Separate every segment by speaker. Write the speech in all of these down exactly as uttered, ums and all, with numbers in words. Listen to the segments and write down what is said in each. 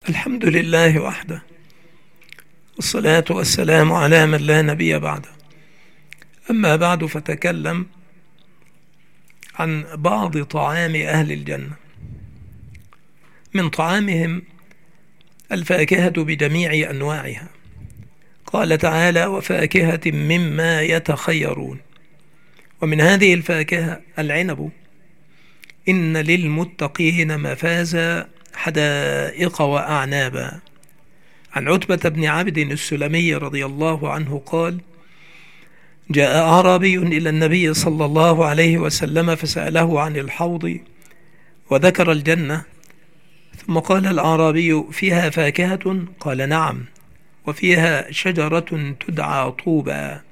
Speaker 1: الحمد لله وحده، والصلاة والسلام على من لا نبي بعده. أما بعد، فتكلم عن بعض طعام أهل الجنة. من طعامهم الفاكهة بجميع أنواعها. قال تعالى: وفاكهة مما يتخيرون. ومن هذه الفاكهة العنب. إن للمتقين مفازا حدائق وأعنابا. عن عتبة بن عبد السلمي رضي الله عنه قال: جاء أعرابي إلى النبي صلى الله عليه وسلم فسأله عن الحوض وذكر الجنة، ثم قال الأعرابي: فيها فاكهة؟ قال: نعم، وفيها شجرة تدعى طوبى.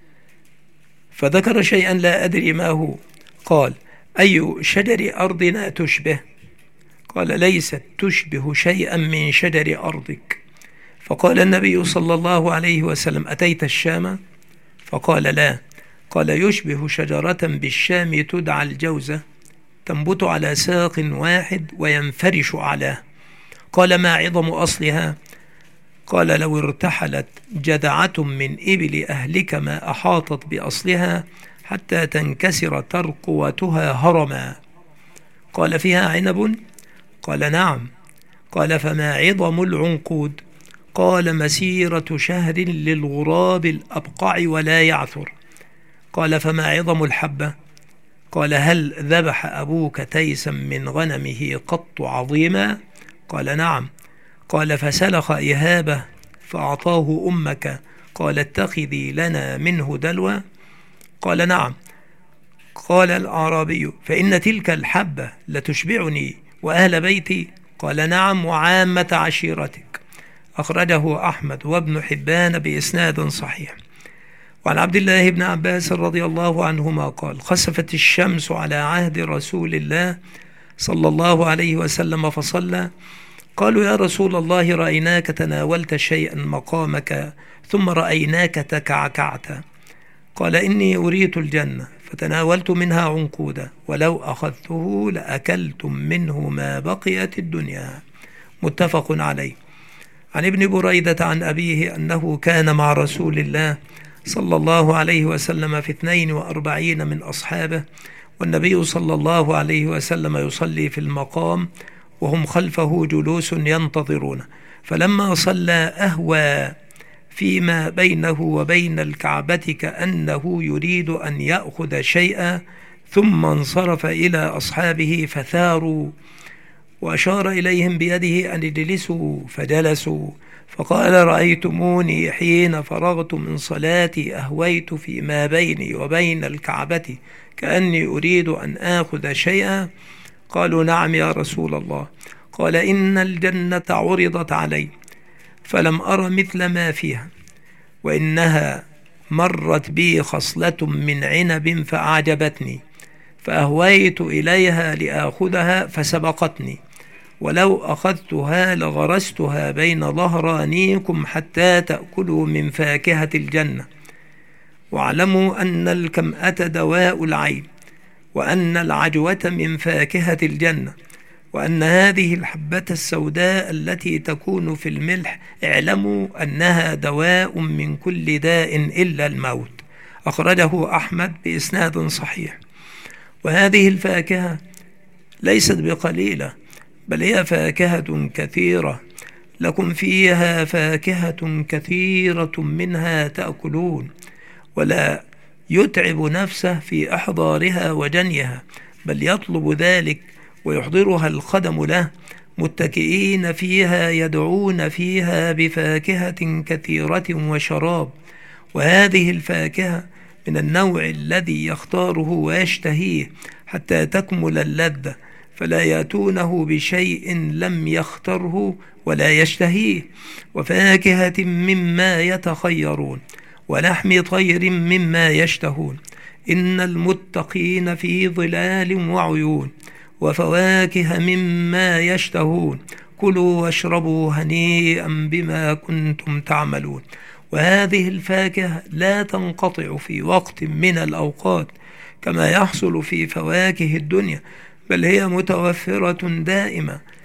Speaker 1: فذكر شيئا لا أدري ما هو. قال: أي شجر أرضنا تشبه؟ قال: ليست تشبه شيئا من شجر أرضك. فقال النبي صلى الله عليه وسلم: أتيت الشام؟ فقال: لا. قال: يشبه شجرة بالشام تدعى الجوزة، تنبت على ساق واحد وينفرش أعلاه. قال: ما عظم أصلها؟ قال: لو ارتحلت جذعة من إبل أهلك ما أحاطت بأصلها حتى تنكسر ترقوتها هرما. قال: فيها عنب؟ قال: نعم. قال: فما عظم العنقود؟ قال: مسيرة شهر للغراب الأبقع ولا يعثر. قال: فما عظم الحبة؟ قال: هل ذبح أبوك تيسا من غنمه قط عظيما؟ قال: نعم. قال: فسلخ إهابة فأعطاه أمك، قال: اتخذي لنا منه دلوى؟ قال: نعم. قال الأعرابي: فإن تلك الحبة لتشبعني وأهل بيتي؟ قال: نعم، وعامة عشيرتك. أخرجه أحمد وابن حبان بإسناد صحيح. وعن عبد الله بن عباس رضي الله عنهما قال: خسفت الشمس على عهد رسول الله صلى الله عليه وسلم فصلى. قالوا: يا رسول الله، رأيناك تناولت شيئا مقامك ثم رأيناك تكعكعت. قال: إني أريت الجنة فتناولت منها عنقودا، ولو أخذته لأكلتم منه ما بقيت الدنيا. متفق عليه. عن ابن بريدة عن أبيه أنه كان مع رسول الله صلى الله عليه وسلم في اثنين وأربعين من أصحابه، والنبي صلى الله عليه وسلم يصلي في المقام وهم خلفه جلوس ينتظرون، فلما صلى أهوى فيما بينه وبين الكعبة كأنه يريد أن يأخذ شيئا، ثم انصرف إلى أصحابه فثاروا، وأشار إليهم بيده أن اجلسوا فجلسوا. فقال: رأيتموني حين فرغت من صلاتي أهويت فيما بيني وبين الكعبة كأني أريد أن آخذ شيئا؟ قالوا: نعم يا رسول الله. قال: إن الجنة عرضت علي فلم أر مثل ما فيها، وإنها مرت بي خصلة من عنب فأعجبتني، فأهويت إليها لآخذها فسبقتني، ولو أخذتها لغرستها بين ظهرانيكم حتى تأكلوا من فاكهة الجنة. واعلموا أن الكمأة دواء العين، وأن العجوة من فاكهة الجنة، وأن هذه الحبة السوداء التي تكون في الملح اعلموا أنها دواء من كل داء إلا الموت. أخرجه أحمد بإسناد صحيح. وهذه الفاكهة ليست بقليلة، بل هي فاكهة كثيرة، لكم فيها فاكهة كثيرة منها تأكلون، ولا يتعب نفسه في إحضارها وجنيها، بل يطلب ذلك ويحضرها الخدم له، متكئين فيها يدعون فيها بفاكهة كثيرة وشراب. وهذه الفاكهة من النوع الذي يختاره ويشتهيه حتى تكمل اللذة، فلا يأتونه بشيء لم يختره ولا يشتهيه. وفاكهة مما يتخيرون، ولحم طير مما يشتهون. إن المتقين في ظلال وعيون، وفواكه مما يشتهون. كلوا واشربوا هنيئا بما كنتم تعملون. وهذه الفاكهة لا تنقطع في وقت من الأوقات كما يحصل في فواكه الدنيا، بل هي متوفرة دائمة.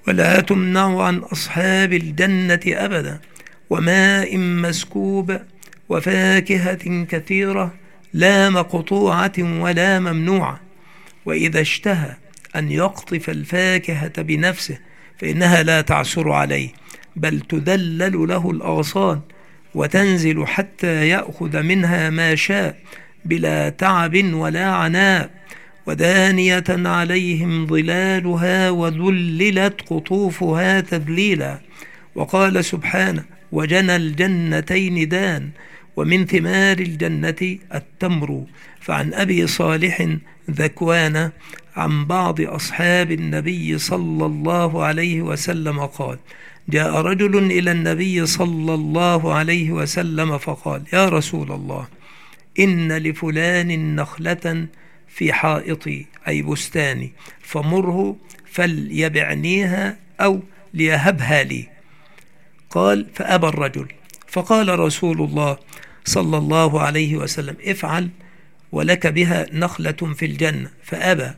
Speaker 1: ولا تمنع عن أصحاب الجنة أبدا، وماء مسكوب، وفاكهة كثيرة لا مقطوعة ولا ممنوعة. وإذا اشتهى أن يقطف الفاكهة بنفسه فإنها لا تعسر عليه، بل تذلل له الأغصان وتنزل حتى يأخذ منها ما شاء بلا تعب ولا عناء. ودانية عليهم ظلالها وذللت قطوفها تذليلا. وقال سبحانه: وجنى الجنتين دان، ومن ثمار الجنة التمر. فعن أبي صالح ذكوان عن بعض أصحاب النبي صلى الله عليه وسلم قال: جاء رجل إلى النبي صلى الله عليه وسلم فقال: يا رسول الله، إن لفلان نخلة في حائطي أي بستاني، فمره فليبعنيها أو ليهبها لي. قال: فأبى الرجل. فقال رسول الله صلى الله عليه وسلم: افعل ولك بها نخلة في الجنة. فأبى.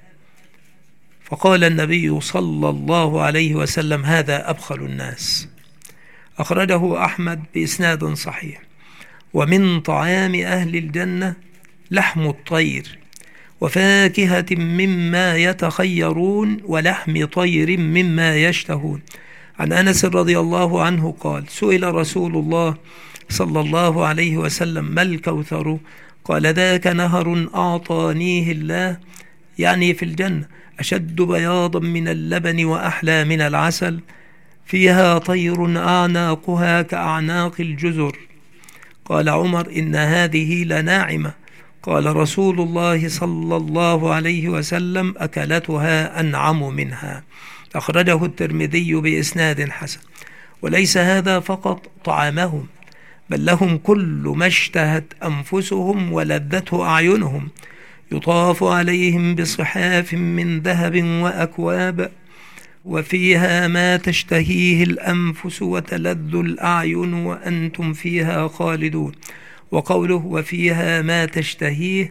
Speaker 1: فقال النبي صلى الله عليه وسلم: هذا أبخل الناس. أخرجه أحمد بإسناد صحيح. ومن طعام أهل الجنة لحم الطير، وفاكهة مما يتخيرون، ولحم طير مما يشتهون. عن أنس رضي الله عنه قال: سئل رسول الله صلى الله عليه وسلم: ما الكوثر؟ قال: ذاك نهر أعطانيه الله، يعني في الجنة، أشد بياضا من اللبن وأحلى من العسل، فيها طير أعناقها كأعناق الجزر. قال عمر: إن هذه لناعمة. قال رسول الله صلى الله عليه وسلم: أكلتها أنعم منها. أخرجه الترمذي بإسناد حسن. وليس هذا فقط طعامهم، بل لهم كل ما اشتهت أنفسهم ولذته أعينهم. يطاف عليهم بصحاف من ذهب وأكواب، وفيها ما تشتهيه الأنفس وتلذ الأعين وأنتم فيها خالدون. وقوله وفيها ما تشتهيه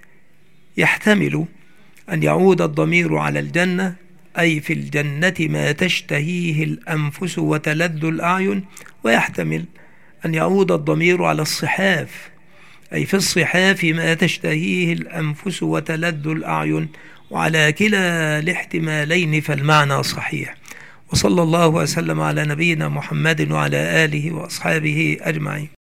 Speaker 1: يحتمل أن يعود الضمير على الجنة، أي في الجنة ما تشتهيه الأنفس وتلذ الأعين، ويحتمل أن يعود الضمير على الصحاف، أي في الصحاف ما تشتهيه الأنفس وتلذ الأعين. وعلى كلا الاحتمالين فالمعنى صحيح. وصلى الله وسلم على نبينا محمد وعلى آله وأصحابه أجمعين.